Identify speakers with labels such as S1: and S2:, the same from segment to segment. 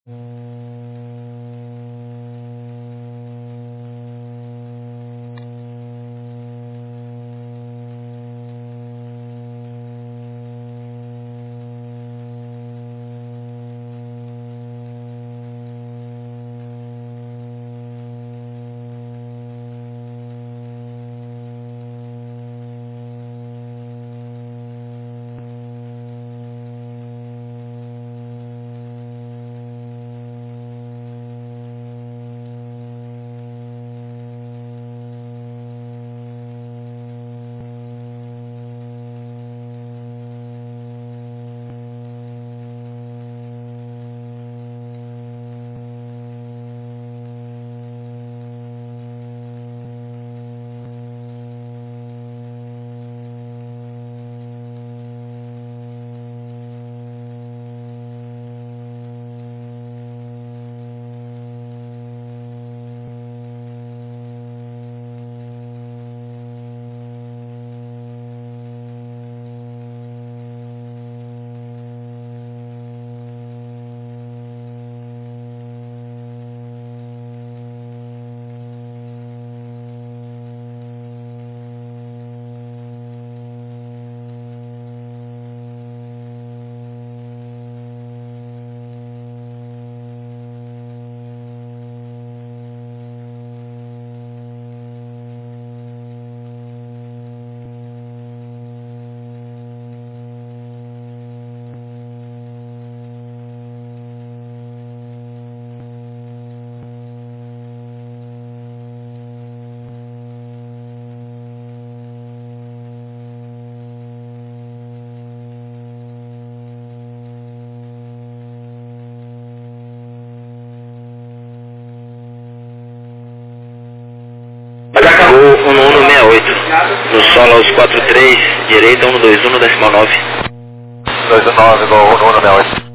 S1: Gol 1168. No solo aos 43, direita 121 decimal 9.
S2: 219, gol 1168.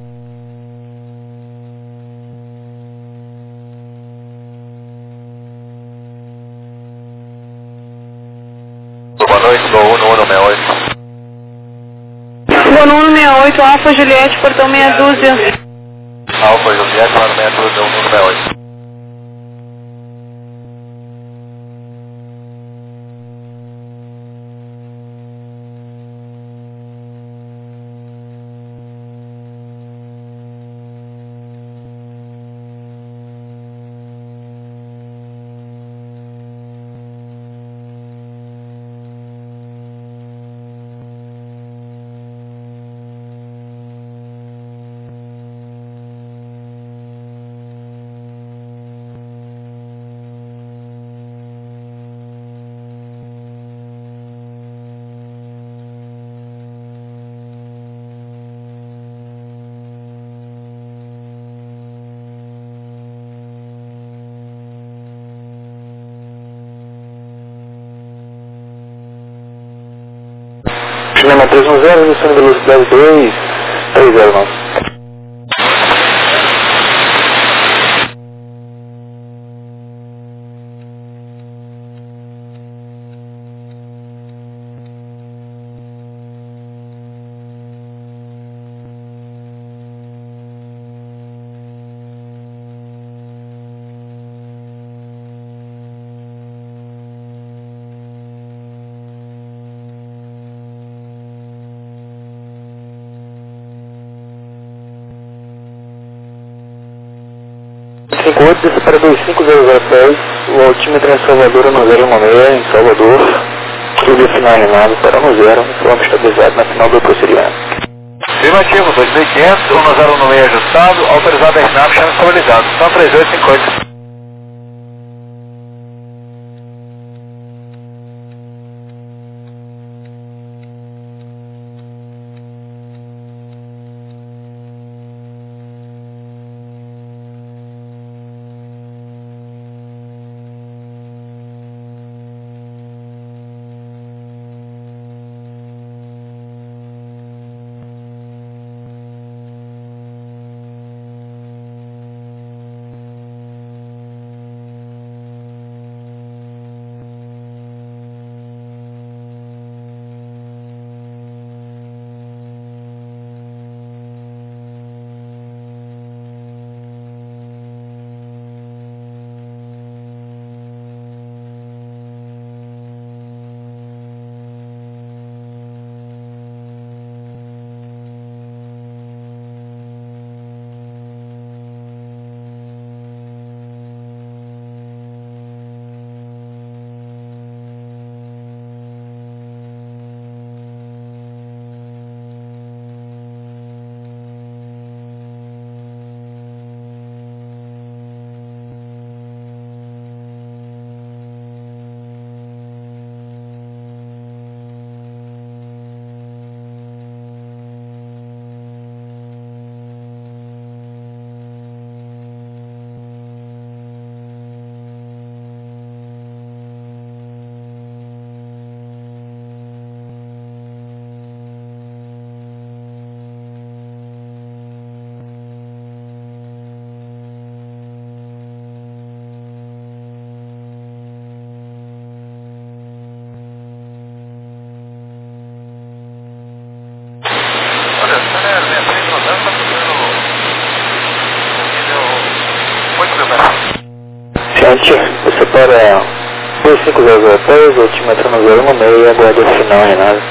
S2: Boa noite, gol 1168.
S3: Gol 168, Alfa Juliette, portão meia dúzia.
S2: Alfa Juliette, lá no meia dúzia, 1168.
S4: Cinema 310, emissão de velocidade 2309. Desce para 25010, o altímetro em Salvador no 016, em Salvador. Clube final animado para no 0, informe estabilizado na final do procedimento.
S2: Afirmativo, 2500, 1016 ajustado, autorizado a Snapchat estabilizado. São 3850.
S4: Valente, você para 25003, altímetro no 016, aguarde o final em nave.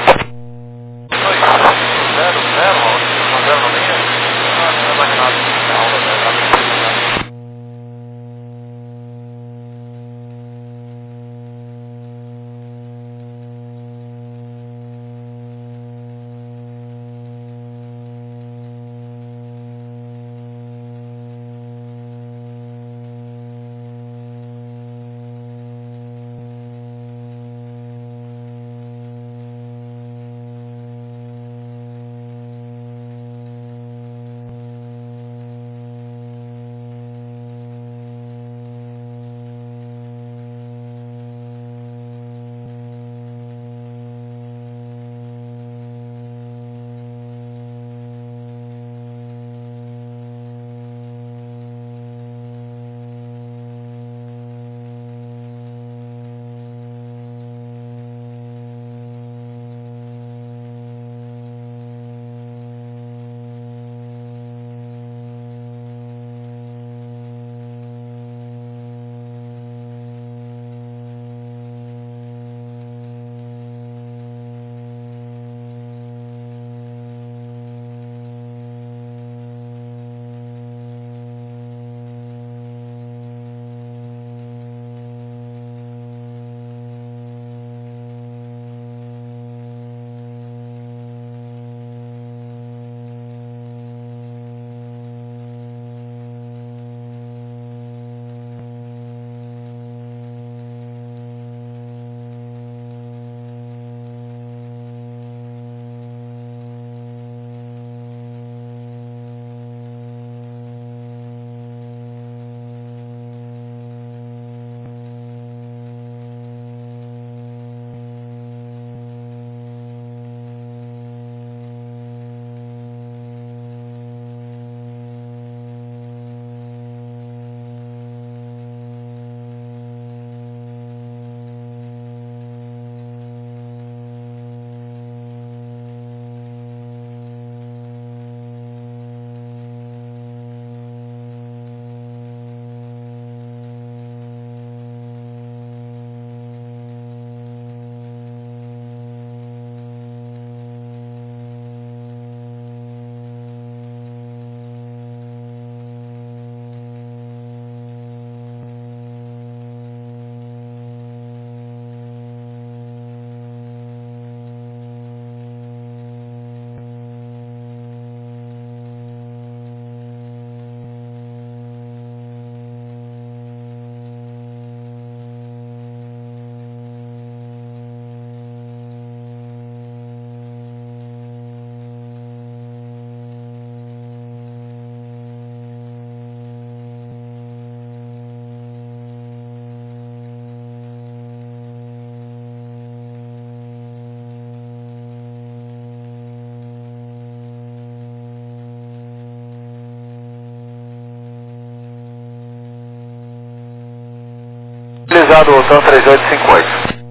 S2: Utilizado o TAM 3858.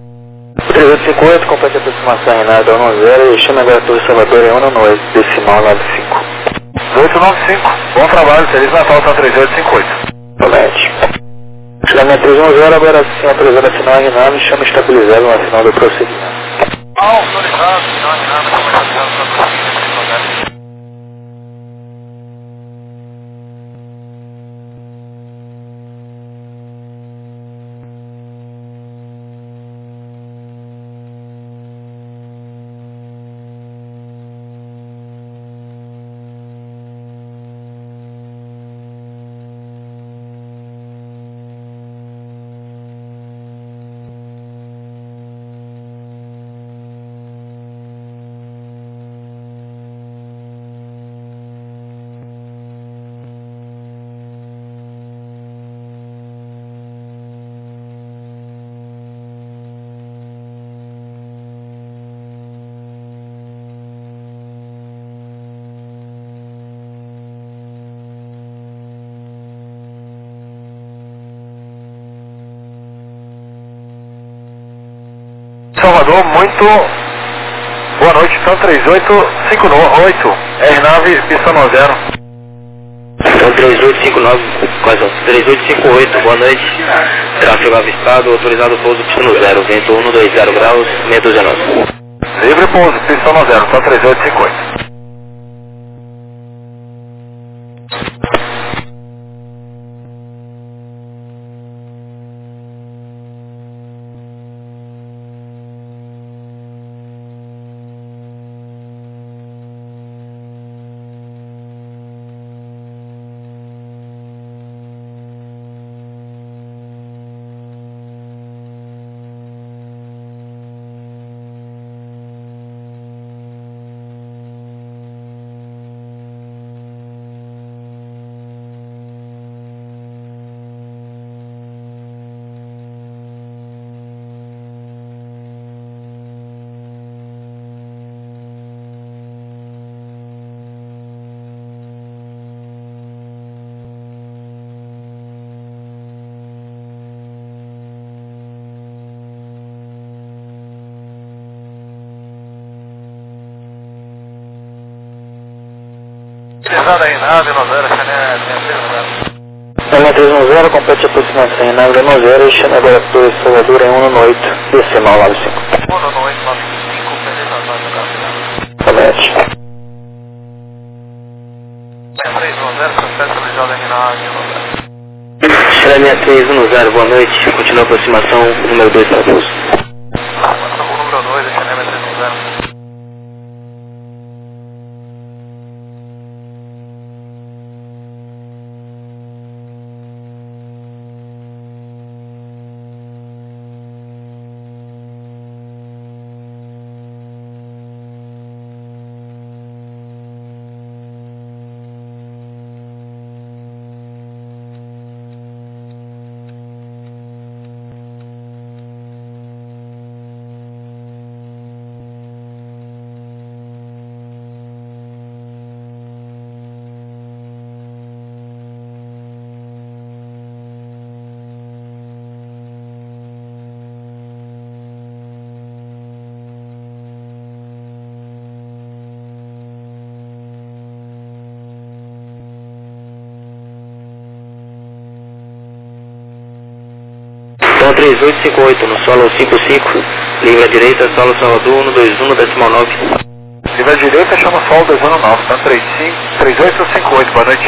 S4: 3858, completa a aproximação em nave 10 e chama agora a Torre Salvador em 1 decimal 95.
S2: 1895, bom trabalho, Feliz Natal, TAM 3858.
S4: Valente. Chamamento 310, agora sim autorizado a final em nave, chama estabilizado no final do procedimento.
S2: Autorizado, final em nave, chama estabilizado no procedimento. Salvador, muito boa noite, TAM 3858, R9, pista 90.
S4: TAM
S1: 3859, quase 3858, boa noite. Tráfego avistado, autorizado pouso pista no 0, vento 120 graus, meia dúzia nós.
S2: Livre pouso, pista no 0, só 3850. Pesada aí, nave, no 0, Chanel
S4: 310, complete aproximação em nave no 0 e Chanel agora por Salvador em 198, decimal 95.
S2: 19895, beleza,
S4: Promete.
S2: 310, sucesso realizado em nave, no 0.
S1: Chanel 6310, boa noite. Continua a aproximação, número 2 para pouso.
S2: O número 2, Chanel 310.
S1: Então 3858, no solo 55, livre à direita, solo Salvador 121, decimal 9.
S2: Livre à direita, chama sol 219, tá 3858, boa noite.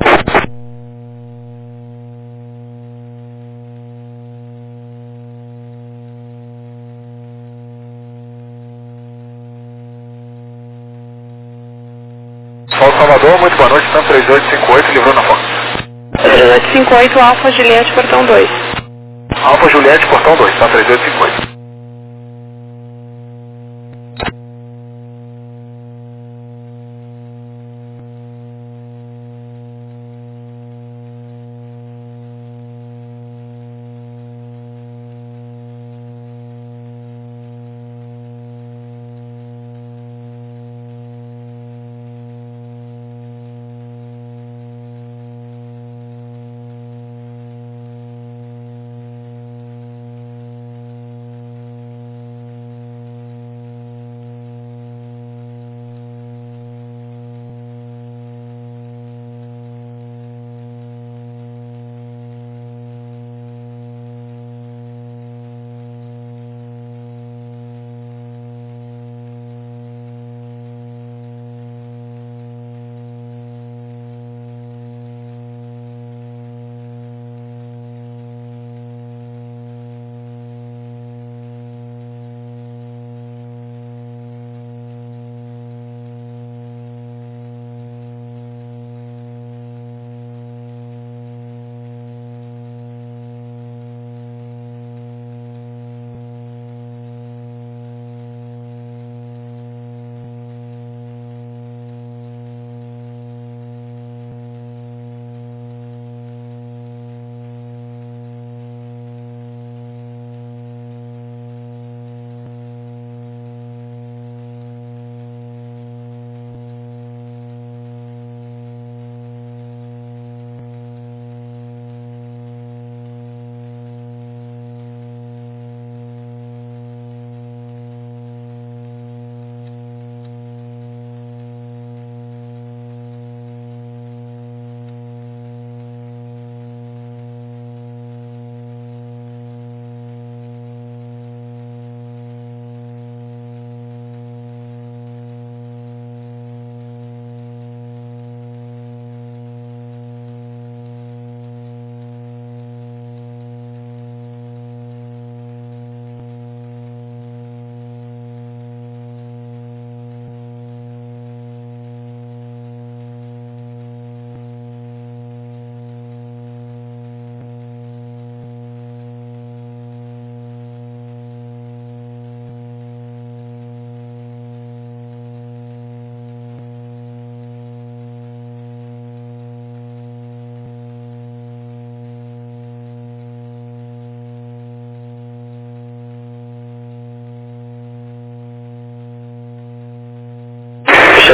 S2: Sol Salvador, muito boa noite, tá 3858, livrou na foto.
S3: 3858, Alfa Juliette, portão 2.
S2: Alfa Juliette, portão 2, tá 3858.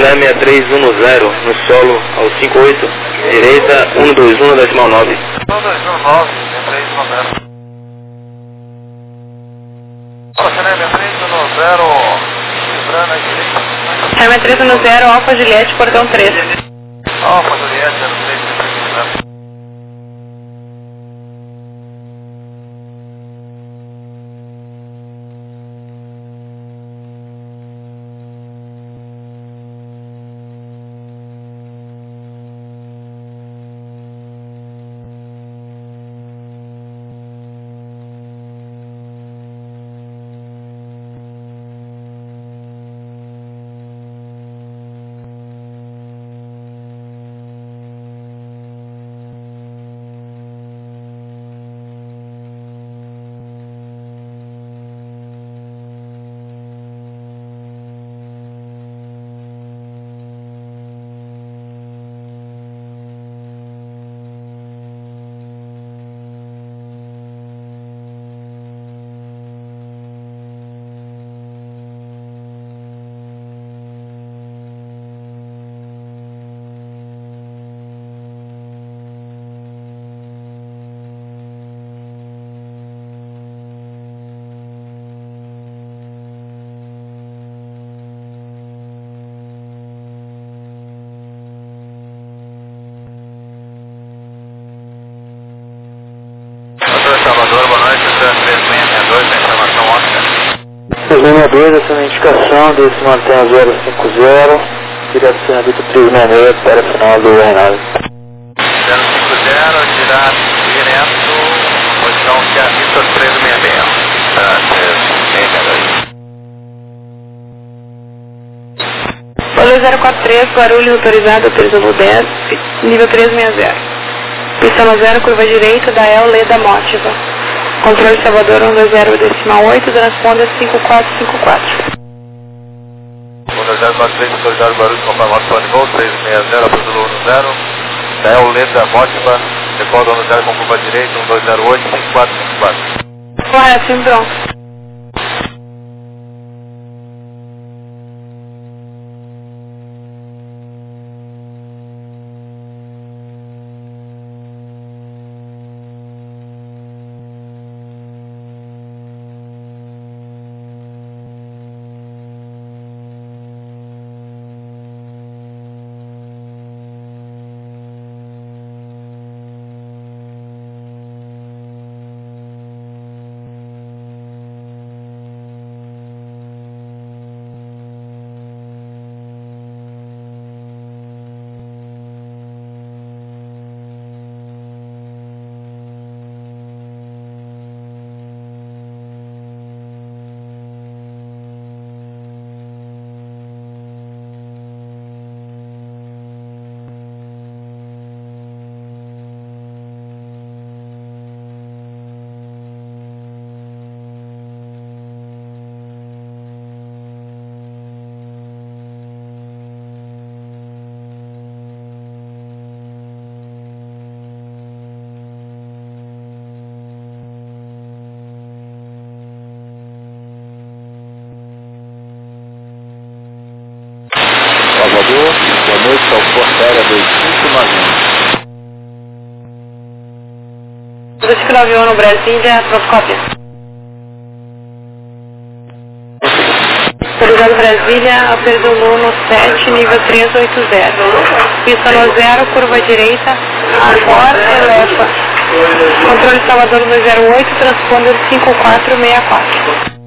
S1: 6310 no solo ao 58, direita 121 decimal 9.
S2: 1219, 6310. Cine 6310, lembrando a direita.
S3: Cine 6310, Alfa Juliette, portão 3.
S2: Alfa Juliette, 03. Salvador, boa noite, 3662, tem informação ótica.
S4: 362, essa é a identificação desse mantém 050, direto do Senadito 366 para a final do Reinaldo.
S2: 050, direto, posição que é a Vitor 366. 362.
S3: Valor 043, Guarulhos autorizado, Período 10, nível 360. Pista no 0, curva direita, da El Leda Mótiva. Controle Salvador 120 decimal 8, transponder 5454.
S2: 1043, autorizado Guarulhos, confirmação de voo, 360, Período 10, da El Leda Mótiva, recorda 10 com curva direita, 1208, 5454.
S3: Correto, sim, pronto.
S2: Salvador, boa noite, ao Força Aérea 2591.
S3: 2591 no Brasília, Procópio. Autorizado Brasília, Período 17, nível 380. Pista no 0, curva direita, Arbor, Elefa. Controle Salvador 208, transponder 5464.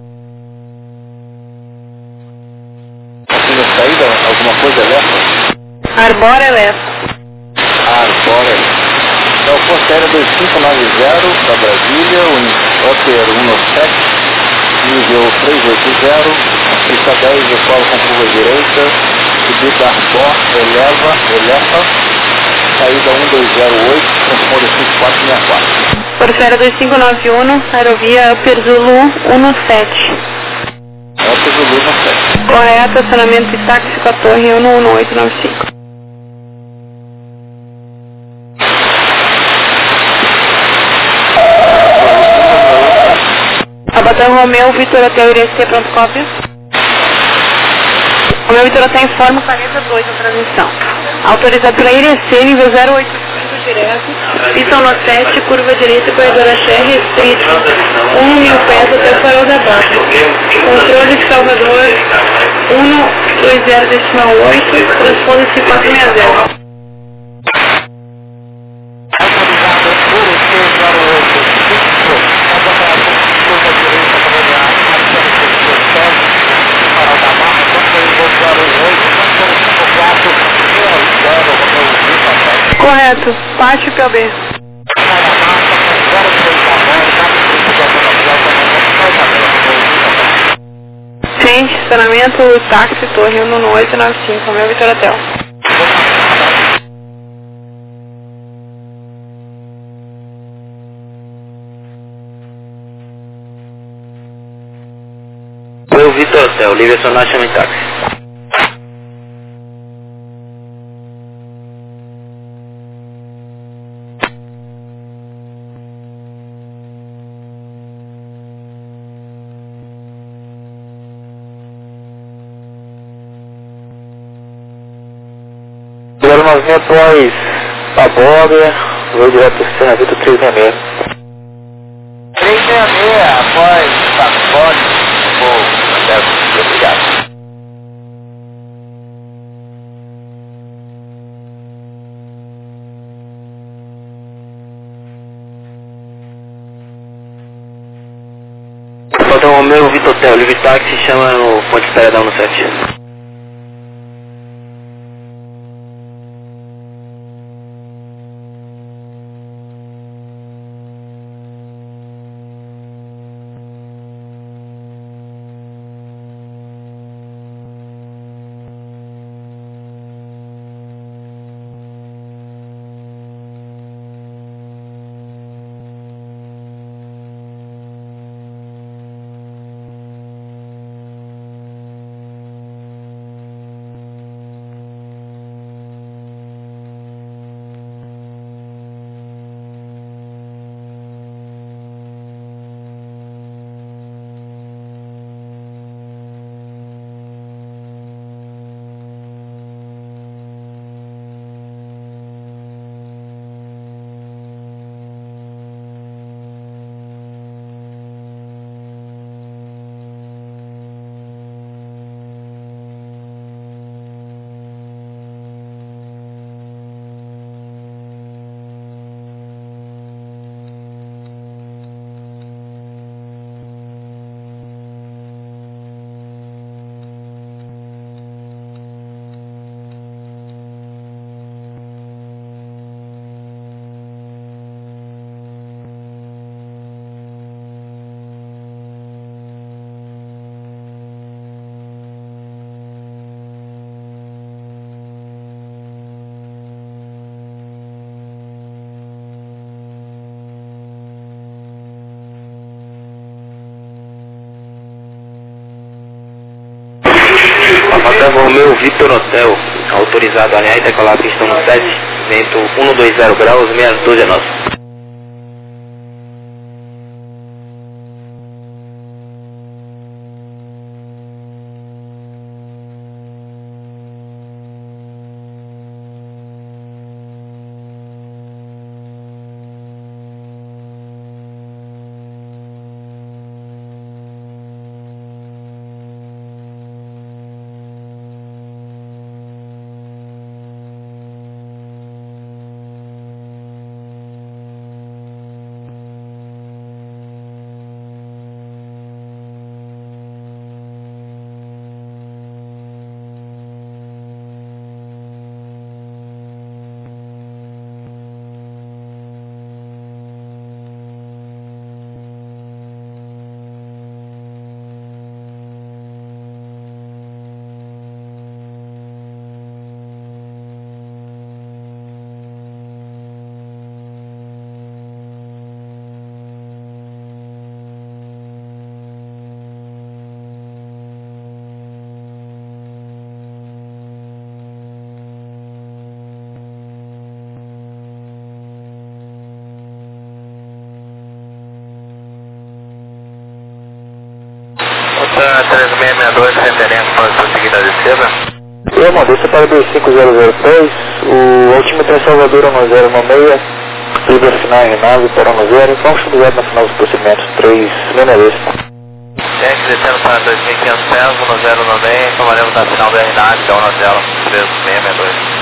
S2: Saída, alguma coisa Elefa?
S3: Arbor, Elefa.
S2: Arbor, Elefa. É o Força Aérea 2590 da Brasília, o Otter 197, nível 380, pista 10, decolo com curva direita, subida Arbor, Elefa, saída 1208, transponder 5464.
S3: Força Aérea 2591, aerovia Upper Zulu 17.
S2: Upper Zulu 17.
S3: Correto, acionamento e táxi com a torre 11895. Abatão Romeu, Vitor Hotel IRC, pronto, cópia. O meu Vitor Hotel informa 42 na transmissão. Autorizado pela IRC, nível 085 direto. Pista no 7, curva direita, corredor axé, restrito. 1.000 pés até o farol da barra. Controle de Salvador, 120,8, transpônde-se 460. Correto, parte POB. Gente, estacionamento, táxi, torre 1 no 895, meu Vitor Hotel.
S1: Meu Vitor Hotel, livre acionar, chama em táxi.
S4: Zero 9 após a borda, vou direto para o estacionamento 366.
S2: 366, após a borda, obrigado.
S1: Então, o meu Vitor Hotel, livre táxi, chama no ponto de espera da 17. Hotel Romeu Vitor Hotel, autorizado a alinhar e decolar a pista no 7, vento 120 graus, 612 nosso.
S2: 2, referência para prosseguir na descida.
S4: Eu mandei para 25003, o altímetro é Salvador 1096, livre final em nave para 10, vamos estudar na final dos procedimentos 3, Menelês.
S2: Gente, descendo para 2500 pés, 1096, informaremos na final da RNAV, que é 103662.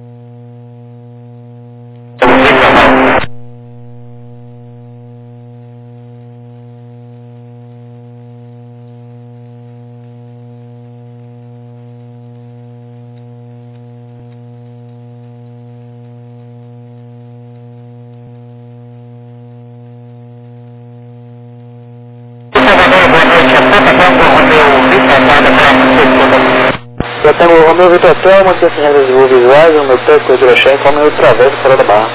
S4: Eu tenho o Romeu Vitor Hotel, manter as regras de voo visuais, o meu texto de hidroxém, como eu travesso fora da barra.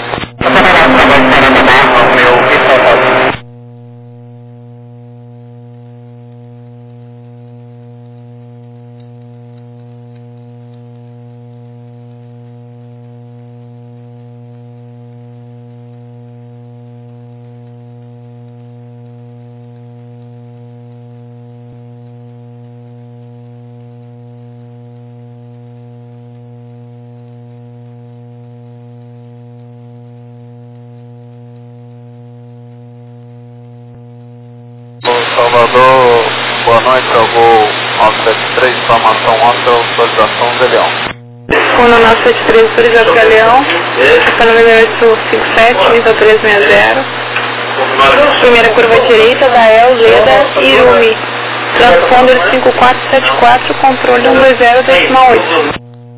S2: Salvador, boa noite, ao voo 973, informação ontem, autorização Galeão.
S3: Fundo 973, autorizado Galeão, número 857, nível 360. Primeira curva direita, Dael, Leda e Irumi. Transponder 5474, controle 120.8.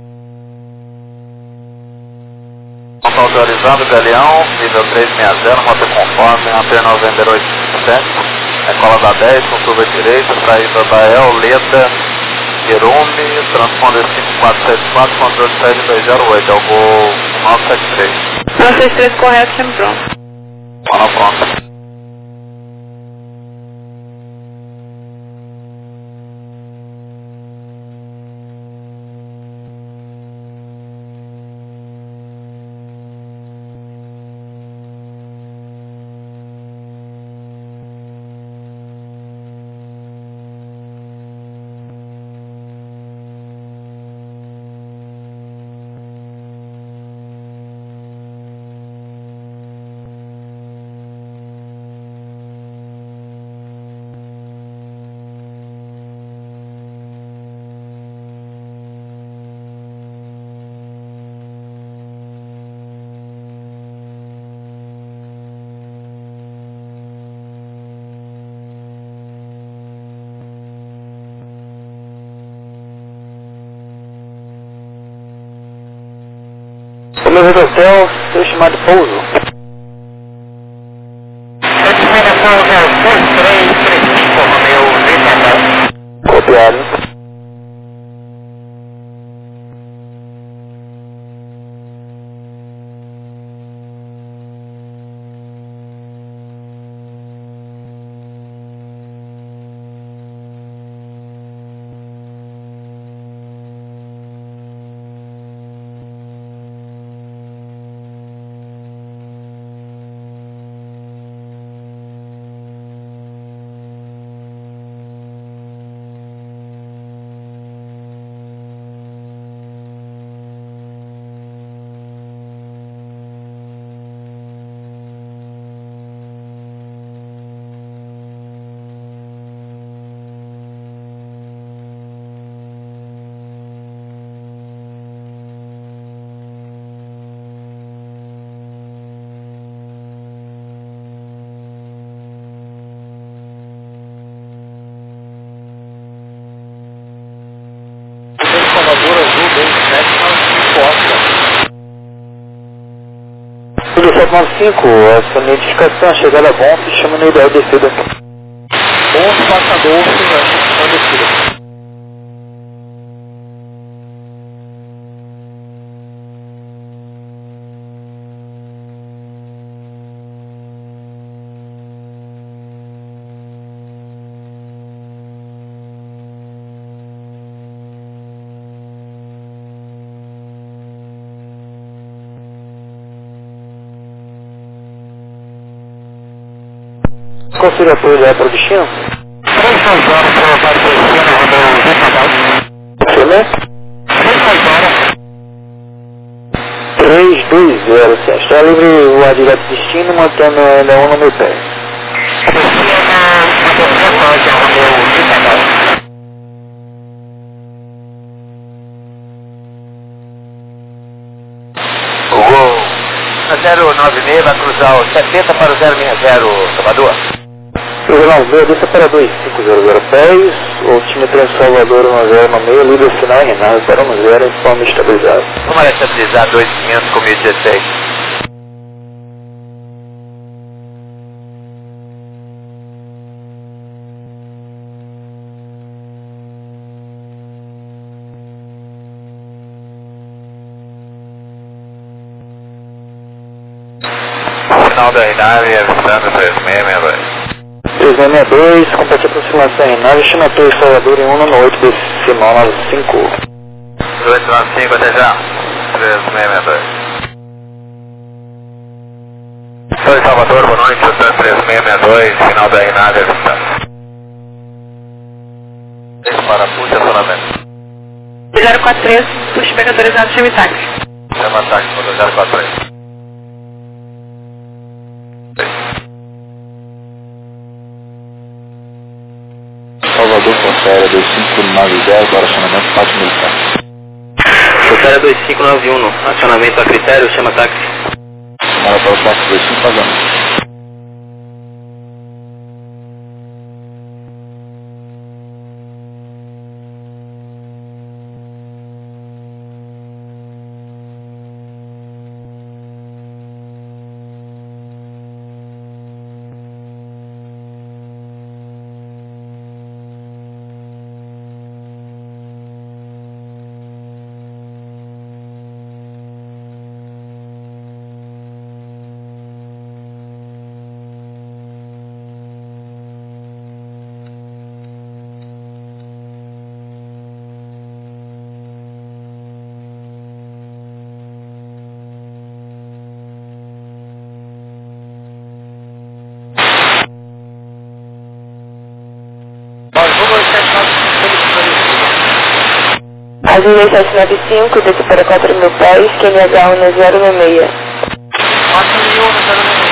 S2: Autorizado Galeão, nível 360, moto conforme, antena 9857. Cola da 10, com curva direita, saída da El, Leda, Irumi, transponder 5474, controle 7208, é o voo 973.
S3: 973 correto, sempre pronto.
S2: Mano, pronto.
S4: Romeu Vitor Hotel, seu chamado pouso. Copiado. Tudo 795, essa minha identificação, a chegada bom, se chama no ideal descida. Bom, passador, na descida. Qual seria a prioridade para o destino?
S2: 3 horas para o Patrocínio,
S4: Filé? 320, certo. Está livre o ar direto destino, mantendo ainda um no meu pé.
S2: Gol. 096 vai cruzar o 70 para o 060, Salvador.
S4: Regional V, desça para 2500 pés, o time Trem Salvador 1096, líder final em Renave para 10, informe estabilizado.
S2: Vamos lá estabilizar 2500 com 1016. Final da Renave, avistando 3662.
S4: 3662, complete aproximação em nave, estima Torre Salvador em 198, decimal 95.
S2: 295, até já. 3662. Torre Salvador, boa noite, Sultan 3662, final da Renave, avistando. Parafuso, acionamento.
S3: 043, pushback autorizado, chame táxi.
S2: Chama táxi, 043.
S4: Salvador, Força 2590 para acionamento Pátio Militar.
S1: Força 2591, acionamento a critério, chama táxi.
S4: Chamada para o táxi 25 pagando.
S3: Azul 795, desce para 4.000 pés, QNH 1096.
S2: 4.000 no 096.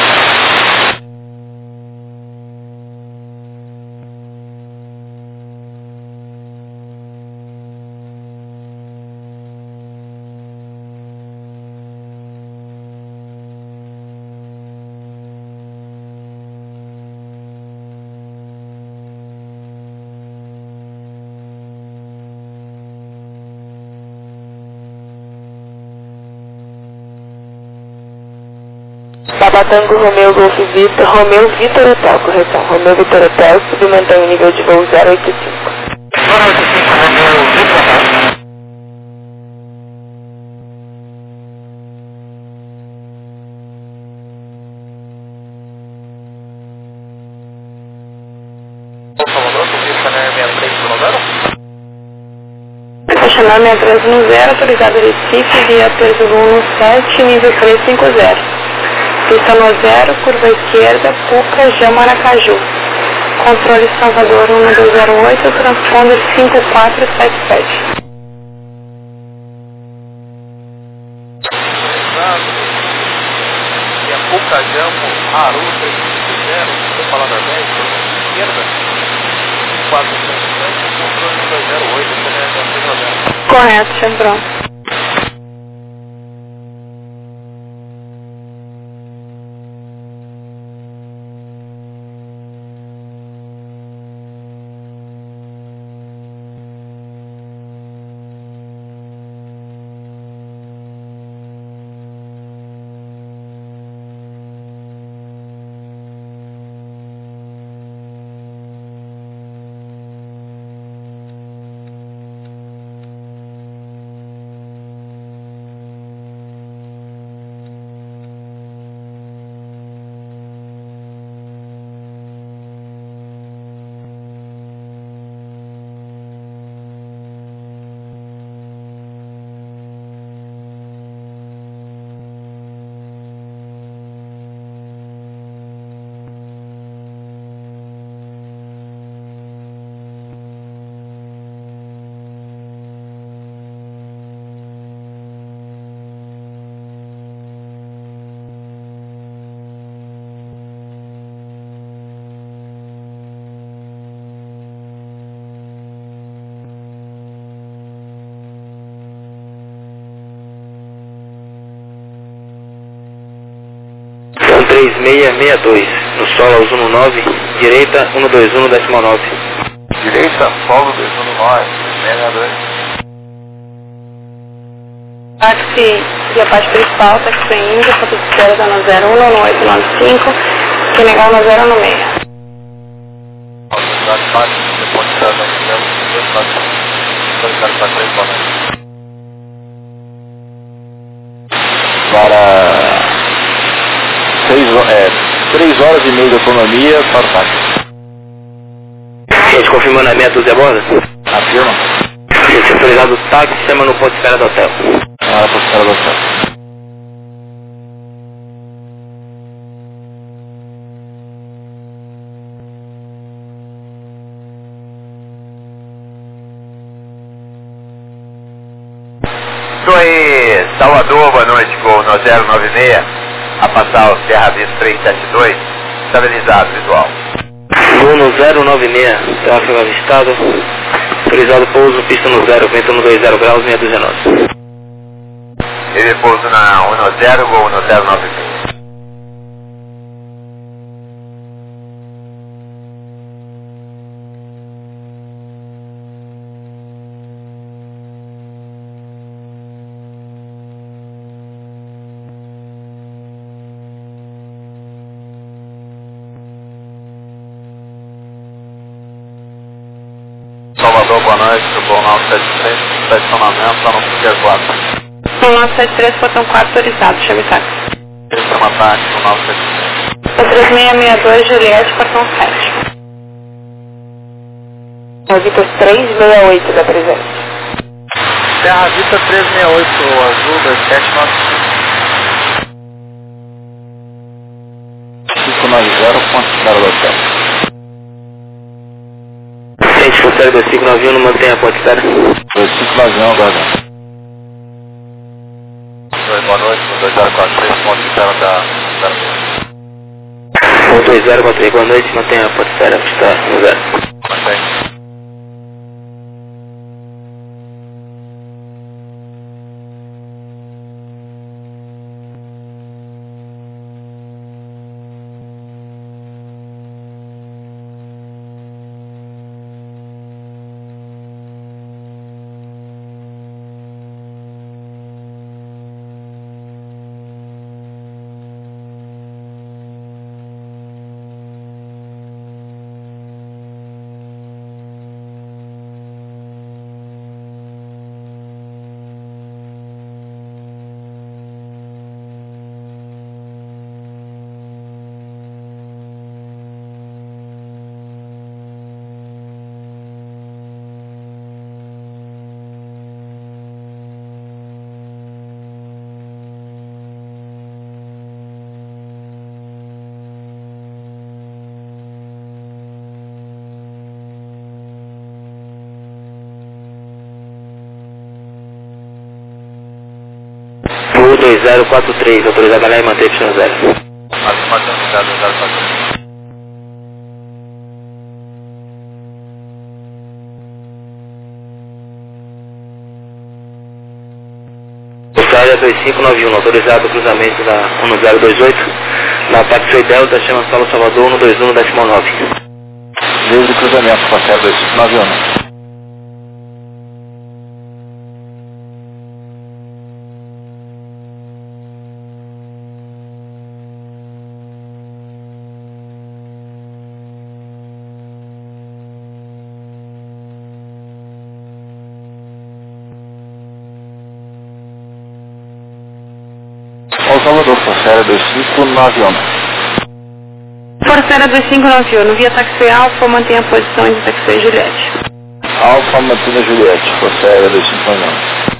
S3: Babatango, Romeu, Golf Vitor, Romeu, Vitor Hotel, correção. Romeu, Vitor Hotel, submantém o nível de voo 085.
S2: 085, Romeu, Vitor Hotel. Salvador, subir Chanel 63 no 0?
S3: Chanel 63 no 0, autorizado Recife, via Perzulo 17, nível 350. Pista no 0, curva esquerda, Puca, Jão, Maracaju. Controle Salvador 1208, transponder 5477.
S2: E a Puca, Jambo, Aru, 350, estou falando a 10, curva esquerda, 5477, controle 208, CNE 290.
S3: Correto, Chevron.
S1: 3662, no solo 119, direita 121,9.
S2: Direita, solo 219, 662.
S3: Táxi via parte principal, táxi Índia, ponto de espera da 011895, que negar 1096.
S2: Autoridade táxi, depois de estar na região, autoridade 3, boa noite.
S4: Para 3 horas e meia de autonomia para o táxi.
S1: Gente, confirmando a meia dúzia a bordo.
S4: Afirma?
S1: Gente, autorizado o táxi, chama no ponto de espera do hotel.
S4: Para a espera do hotel.
S2: Estou aí, Salvador, boa noite, voo no 096, a passar o Serra Vista 372, estabilizado, visual.
S1: Voo no 096, tráfego avistado, autorizado pouso, pista no 0, vento no 20 graus, meia dúzia nossa.
S2: Ele pouso na 10, voo no 096. Salvador, boa noite, voo 973, estacionamento, está no Pier 4.
S3: 973, portão 4, autorizado, chame táxi.
S2: Esse é uma táxi, 973.
S3: 3662, Juliette, portão 7. Vitor 368 da presente.
S2: Serra Vista 368, azul 2795.
S4: 590, ponto de espera do hotel.
S1: Gente, Conselho 2591, não mantenha a ponte de espera.
S4: 2591, aguardando.
S2: Boa noite, 2043, ponto de espera da...
S1: Voo 2043, boa noite, mantenha a ponte de espera, está no 0.
S2: Mantém.
S1: Voo 2043, autorizado a galera e manter pista no 0.
S2: Afirmação, 2043.
S1: Área 2591, autorizado o cruzamento da 1028, na Taxi Delta, chama Sala Salvador 121,9.
S4: Livre cruzamento, passeio 2591. Salvador, Força 2591.
S3: Força 2591, via táxi Alfa, mantenha a posição de táxi Juliette.
S4: Alfa, mantenha Juliette, Força 2591.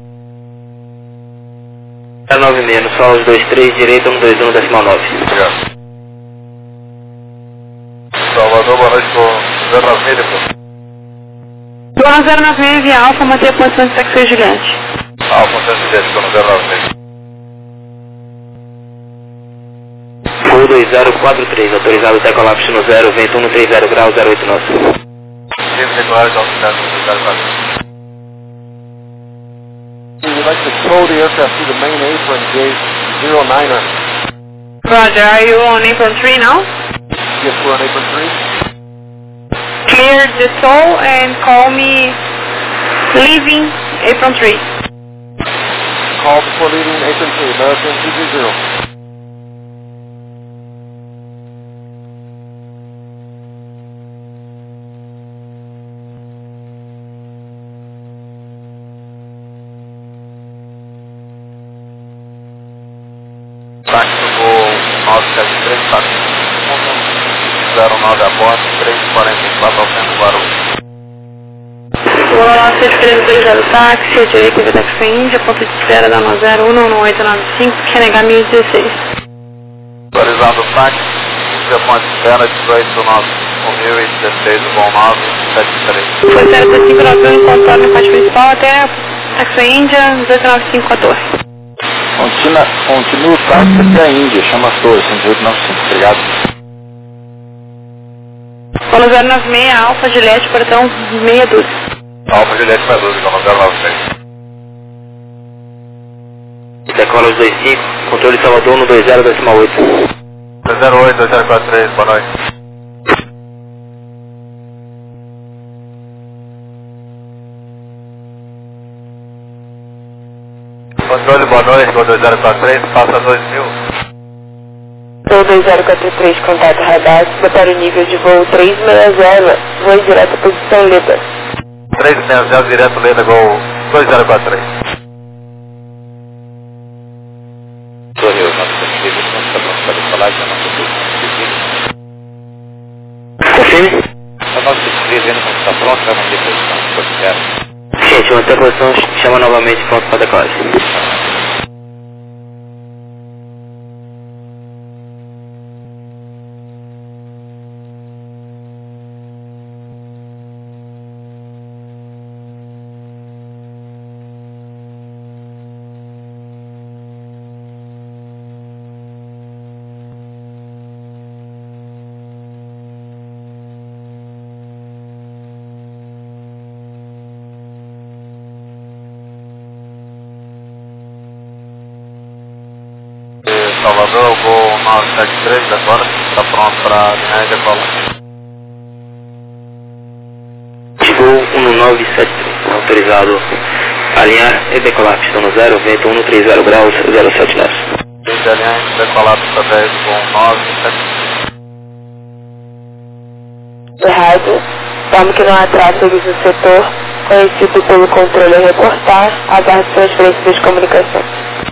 S1: 96, no solo 23, direita 121,9.
S2: Obrigado. Salvador, boa noite, vou 096 depois.
S3: Dona 096, via Alfa, mantenha a posição de táxi Juliette.
S2: Alfa, 110, estou no 096.
S1: Voo 2043, autorizado até colapso no 0, vento 130 graus, 08 nosso.
S2: Livre regular, então, 046.
S5: We would like to tow the aircraft through the main apron gate 09er.
S3: Roger, are you on apron 3 now?
S2: Yes, we're on apron 3.
S3: Clear the toll and call me leaving apron 3.
S2: Call before leaving apron 3, American 230. Táxi do voo 973, táxi 09 a bordo, 344 ao centro do Guarulhos.
S3: Voo 973 táxi, direito de Taxi Índia, ponto de espera da 1011895, QNH 1016.
S2: Autorizado o táxi, Índia, ponto de espera, 18.916, voo 973.
S3: Foi 03591, encontrado no pátio principal até Taxi Índia, 189514.
S4: Continua o táxi até a Índia, chama as torres, 10895, obrigado.
S3: Voo 096, Alfa Juliette, portão meia dúzia.
S2: Alfa Juliette, meia dúzia, voo 096.
S1: Decola os 25, controle Salvador 120.8.
S2: 208, 2043, boa noite. Controle, boa noite, voo 2043, passa 2000.
S3: Voo 2043, contato radar, suba para o nível de voo 360, voo direto à posição Leda.
S2: 360, direto Leda, voo 2043.
S1: Sorriu, nossa pesquisa, nós estamos para falar de nossa pesquisa. Confirme?
S2: A nossa pesquisa ainda não está pronta, vai manter posição, se for quer.
S1: Gente, manter a posição, chama novamente pronto para decolagem.
S2: Salvador, voo 973, agora está pronto para alinhar e decolar.
S1: Voo 1973, autorizado alinhar e decolar, pistão no 0, vento 130 graus, 07 nós.
S2: Desde alinhar e decolar para 10, voo 973.
S3: Errado, tome que não há tráfegos no setor, conhecido pelo controle a reportar, aguarde transferência das comunicações.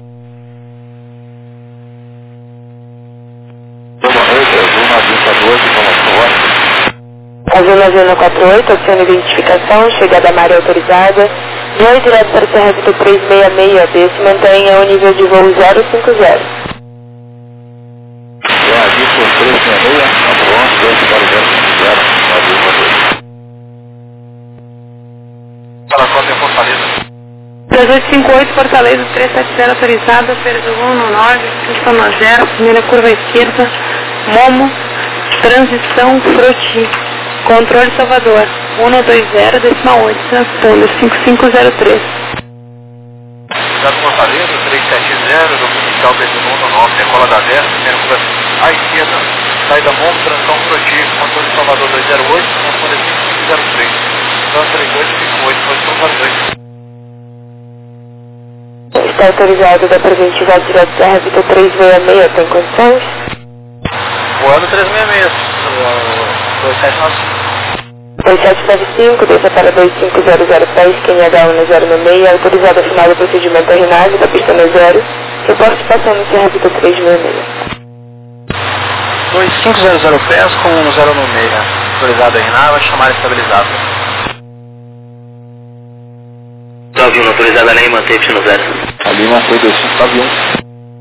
S3: Azul 948, aciona identificação, chegada à área autorizada, voo direto para Serra Vitor 366B, se mantenha ao nível de voo 050.
S4: Aqui por 366, tá pronto, 240,
S2: Para a cota em Fortaleza.
S3: 3858, Fortaleza 370 autorizada, Pereira 119, pista no 0, primeira curva esquerda, Momo, transição Froti, controle Salvador, 120.8, transponder 5503.
S2: Cidade Fortaleza, 370, do oficial Bezimundo 9, decola da 10, primeira curva à esquerda, saída Momo, transição Froti, controle Salvador 208, transponder 5503. Então 3858, posição 02.
S3: Está autorizado da preventiva direto Serra Vitor 366, tem condições?
S2: Voando 366, 2795.
S3: 2795, desça para 25000 pés, QNH 1096, autorizado a final do procedimento da RINAV da pista no 0, reporte passando no Serra Vitor 366.
S2: 2500 pés com 1096, autorizado a RINAV, chamada estabilizada.
S1: 91, autorizada a lei, manter pista no 0.
S4: Ali mantém 2591.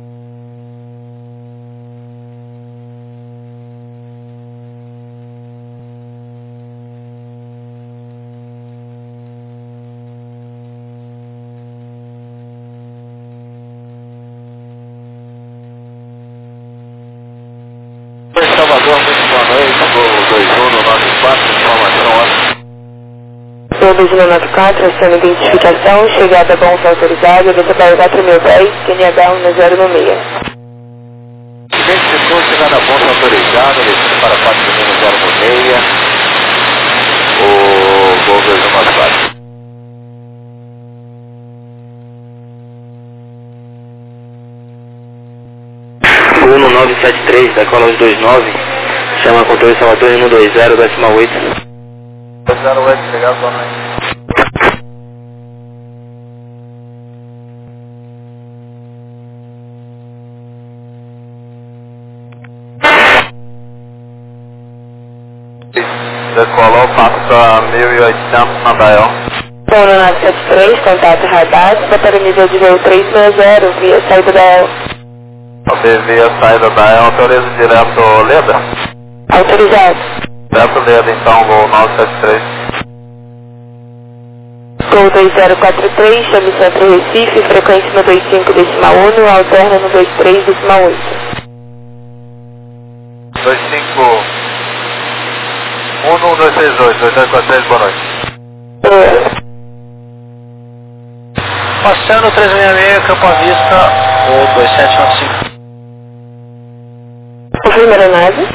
S2: Salvador, muito boa noite, voo 2194, informação ótima.
S3: Voo 2194, aciona identificação, chegada a Bonfa autorizada, desça para 4000 pés, QNH 1096.
S2: registrado, descendo para 4006, o Gol 214.
S1: 1973, decola aos 29, chama controle Salvador 120, 8.
S2: 208, obrigado, boa noite. Decolou, passa 1800 na Dial.
S3: Sono 973, contato radar, para o nível de voo 360, via saída da EL.
S2: Via saída da EL, autoriza direto Leda?
S3: Autorizado.
S2: Direto Leda, então, voo 973.
S3: Gol 2043, chame Centro Recife, frequência no 25,1, alterna no 23,8.
S2: 2611262, 2243, boa noite.
S5: Passando 366, Campo à Vista, ou 2795.
S3: Confirma a aeronave.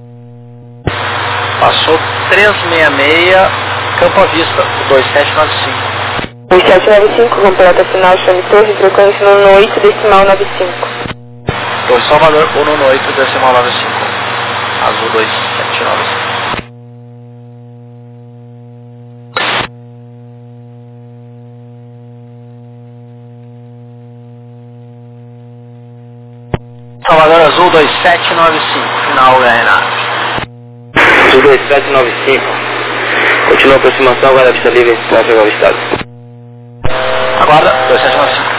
S5: Passou 366, Campo à Vista, 2795.
S3: 2795, completa final, chame Torre, frequência no 8,95.
S5: Torre Salvador, 118,95. Azul 2795. Salvador Azul 2795, final Renato.
S1: Azul 2795, continua a aproximação, agora a pista livre, tráfego avistado.
S5: Aguarda, 2795.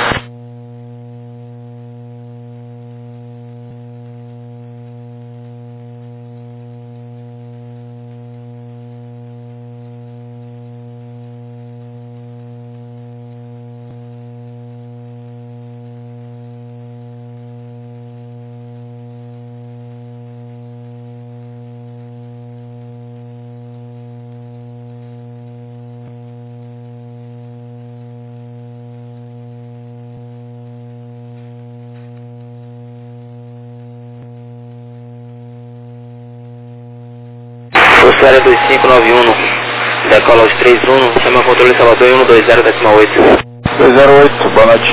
S1: Força Aérea 2591, decola aos 31, chama controle Salvador 120,8.
S4: 208, boa noite.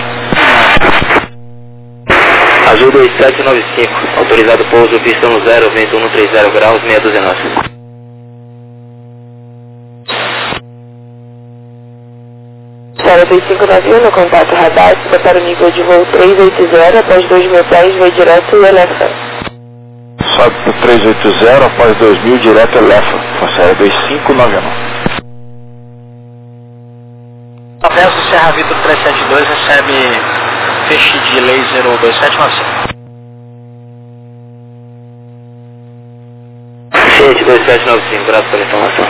S1: Azul 2795, autorizado pouso, pista 10, vento 130 graus, meia dúzia nossa.
S3: Sara 2591, contato radar, suba para o nível de voo 380, após 2.000 pés, voo direto e eleva.
S4: Sobe para 380, após 2000, direto Elefa. Força Aérea 2591.
S5: Através do Serra Vitor 372, recebe feixe de laser ou 2795.
S1: Gente 2795, graças pela informação.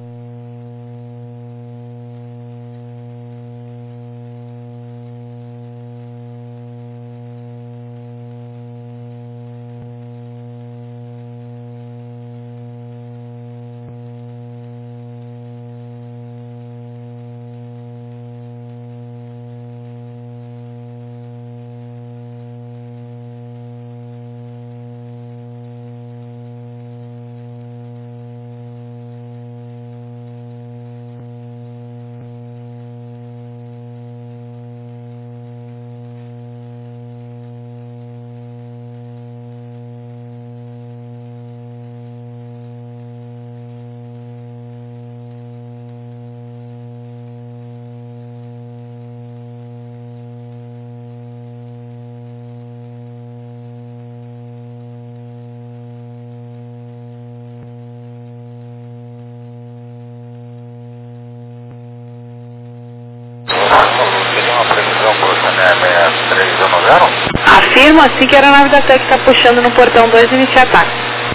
S3: Afirma assim que a aeronave da TEC está puxando no portão 2 e inicia ataque.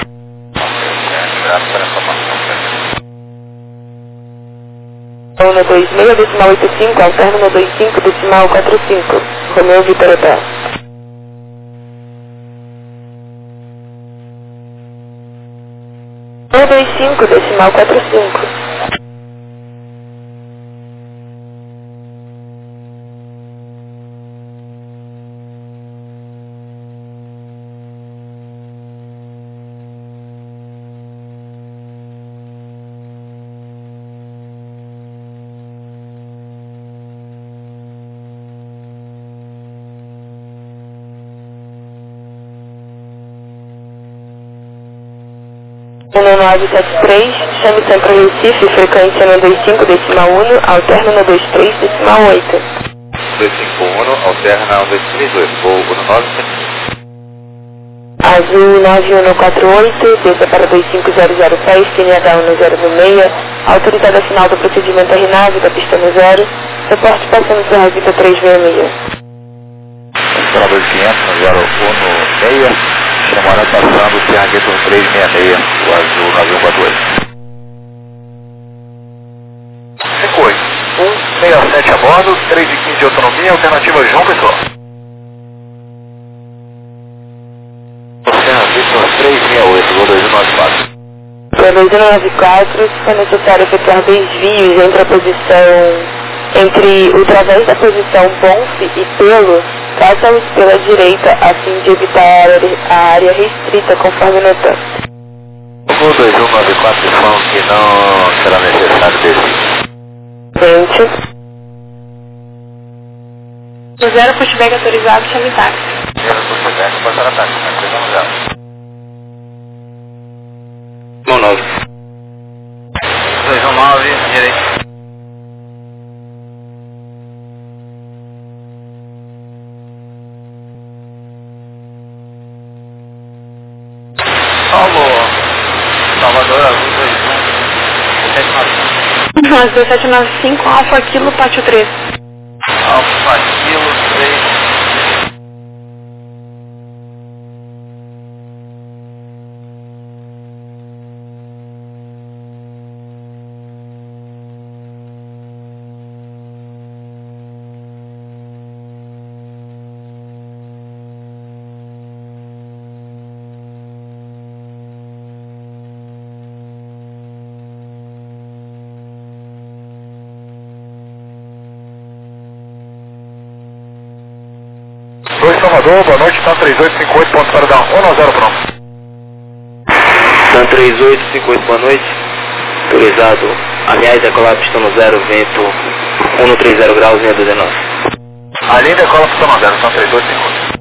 S3: Sono 26,85, alterno no 25,45. Romeu Vitor Hotel. Sono 25,45. 1973, chame Centro Recife, frequência no 25 decimal 1, alterna no 23 decimal 8.
S2: 251, alterna 232, voo 19.
S3: Azul 9148, desça para 25006, TNH 1096, autorizada final do procedimento RNAV da pista no 0, reporte passando por Revita 366.
S2: Para 2500, no 016, chamada passando Serra Gueto 366, o azul 9148. 58, 167 a bordo, 3 e 15 de autonomia, alternativa João Pessoa. Serra Gueto 368, voo 2194.
S3: Para 2194, se for necessário efetuar desvios entre o través da posição Bonf e Pelo, faça-os pela direita, a fim de evitar a área restrita, conforme notamos.
S2: Voo 2194, informa que não será necessário desvio.
S3: No 0, pushback autorizado, chame táxi.
S2: 0 pushback, passar a táxi, precisamos já.
S1: Mão 9.
S5: 219, direito. Salvador, azul 21,
S3: 2795, Alfa Kilo, Pátio 3.
S5: Alfa Kilo 3.
S2: Salvador, boa noite, TAM 3858, ponto para dar 1 a 0 pronto.
S1: TAM 3858, boa noite. Autorizado. Aliás, decolar pista no 0, vento 130 graus, linha 19.
S2: A linha decola pista no 0, TAM 3858.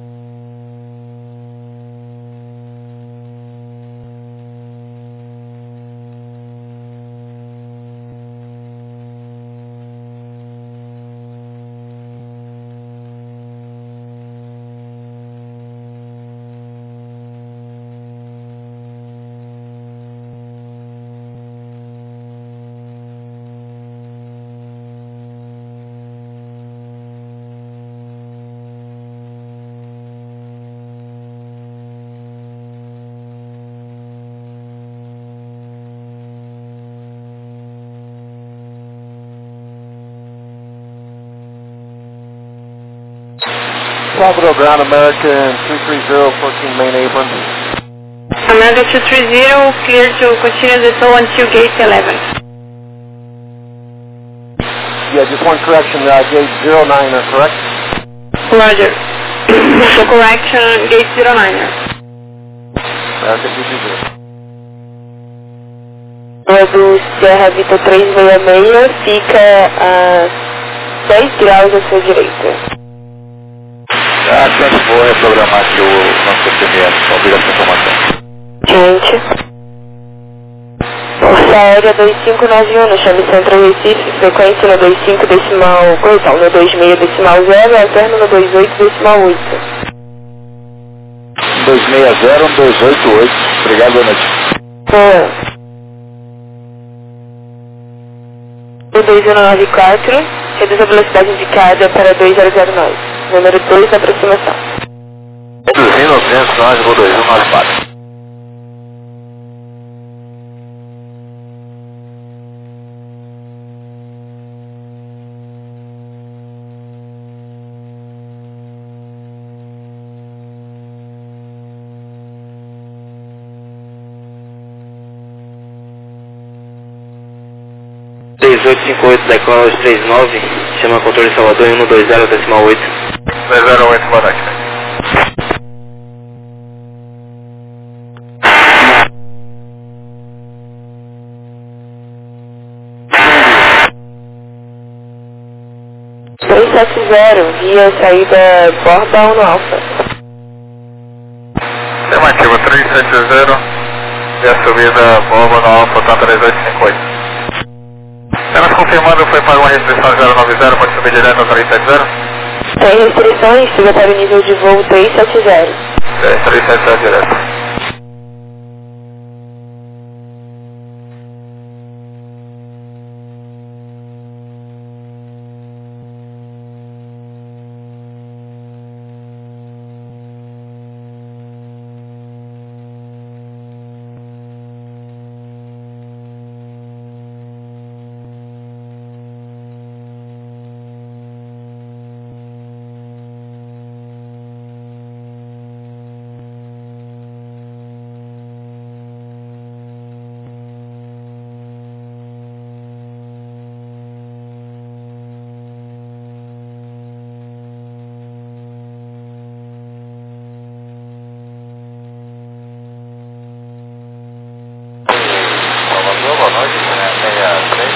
S6: Salvador Ground, American 230, approaching main apron.
S3: American 230, clear to continue the tow until gate 11.
S6: Yeah, just one correction, gate 09er, correct?
S3: Roger. So correction, gate 09er.
S6: American 230.
S3: Do Serra Vita 366, fica a 10 graus à sua direita.
S2: Sempre vou reprogramar aqui o nosso procedimento, obrigação de informação.
S3: Gente. Força Aérea 2591, chame Centro Recife, frequência no 25 decimal, correção, no 26 decimal 0, alterno no 28 decimal 8.
S2: 260, 288, obrigado, boa noite.
S3: O 2194, reduz a velocidade indicada para 2009. Número 2 da aproximação.
S2: Reduzindo ao 309, voo 2194.
S1: decola aos 39, chama controle Salvador em 120 decimal 8.
S2: 208, boa noite.
S3: Via saída Borba 1 Alfa.
S2: Afirmativo 370, E a subida Volvo no Alfa tá 3858. Apenas confirmando, foi para uma restrição 090, pode subir direto ao 370?
S3: Tem restrições, siga para o nível de voo 370.
S2: 370 direto. Boa noite, 63,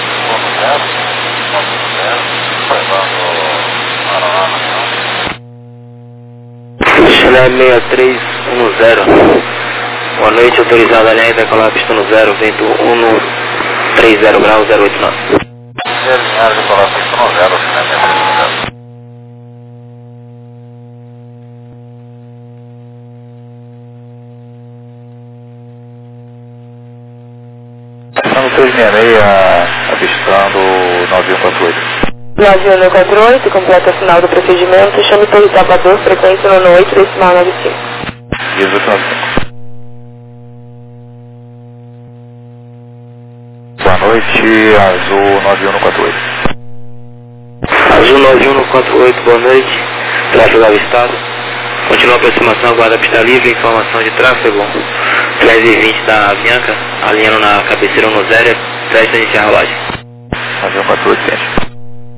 S1: Chile 6310. Boa noite, autorizada a linha decolar pista no 0, vento 130 graus 089.
S2: Alinhar decolar pista no 0, Chile 6310. Estamos 366, avistando 9148.
S3: 9148, completa final do procedimento, chame Torre Salvador, frequência no 8, decimal 95.
S2: 1895. Boa noite, Azul 9148.
S1: Azul 9148, boa noite, tráfego avistado. Continua a aproximação, guarda pista livre, informação de tráfego 320 da Bianca, alinhando na cabeceira 10, presta iniciar a rolagem.
S2: 9148, gente.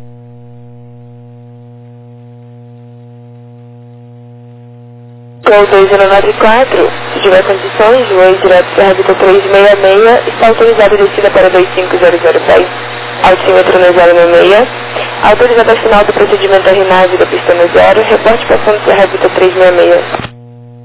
S3: Gol 2094, se tiver condições, voe direto para a Vitor 366, está autorizado descida para 250010, altímetro no 066, autorizado ao final do procedimento a RNAV da pista no 0, reporte passando para a Vitor 366.